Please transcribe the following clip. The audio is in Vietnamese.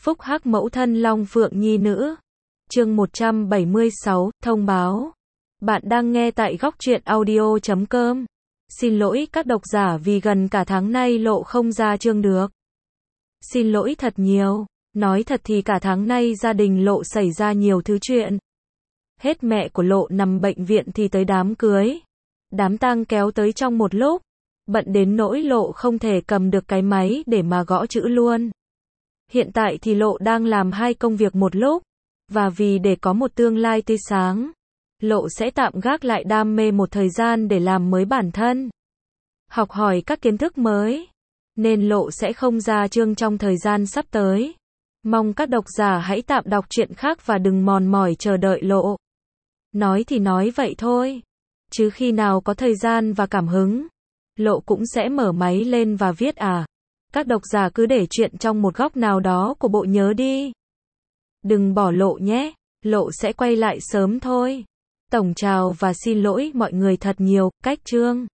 Phúc hắc mẫu thân Long Phượng Nhi nữ. Chương 176, thông báo. Bạn đang nghe tại Góc Truyện Audio.com. Xin lỗi các độc giả vì gần cả tháng nay Lộ không ra chương được. Xin lỗi thật nhiều. Nói thật thì cả tháng nay gia đình Lộ xảy ra nhiều thứ chuyện. Hết mẹ của Lộ nằm bệnh viện thì tới đám cưới. Đám tang kéo tới trong một lúc. Bận đến nỗi Lộ không thể cầm được cái máy để mà gõ chữ luôn. Hiện tại thì Lộ đang làm hai công việc một lúc. Và vì để có một tương lai tươi sáng, Lộ sẽ tạm gác lại đam mê một thời gian để làm mới bản thân. Học hỏi các kiến thức mới. Nên Lộ sẽ không ra chương trong thời gian sắp tới. Mong các độc giả hãy tạm đọc truyện khác và đừng mòn mỏi chờ đợi Lộ. Nói thì nói vậy thôi. Chứ khi nào có thời gian và cảm hứng, Lộ cũng sẽ mở máy lên và viết à. Các độc giả cứ để chuyện trong một góc nào đó của bộ nhớ đi. Đừng bỏ Lộ nhé. Lộ sẽ quay lại sớm thôi. Tổng chào và xin lỗi mọi người thật nhiều. Cách chương.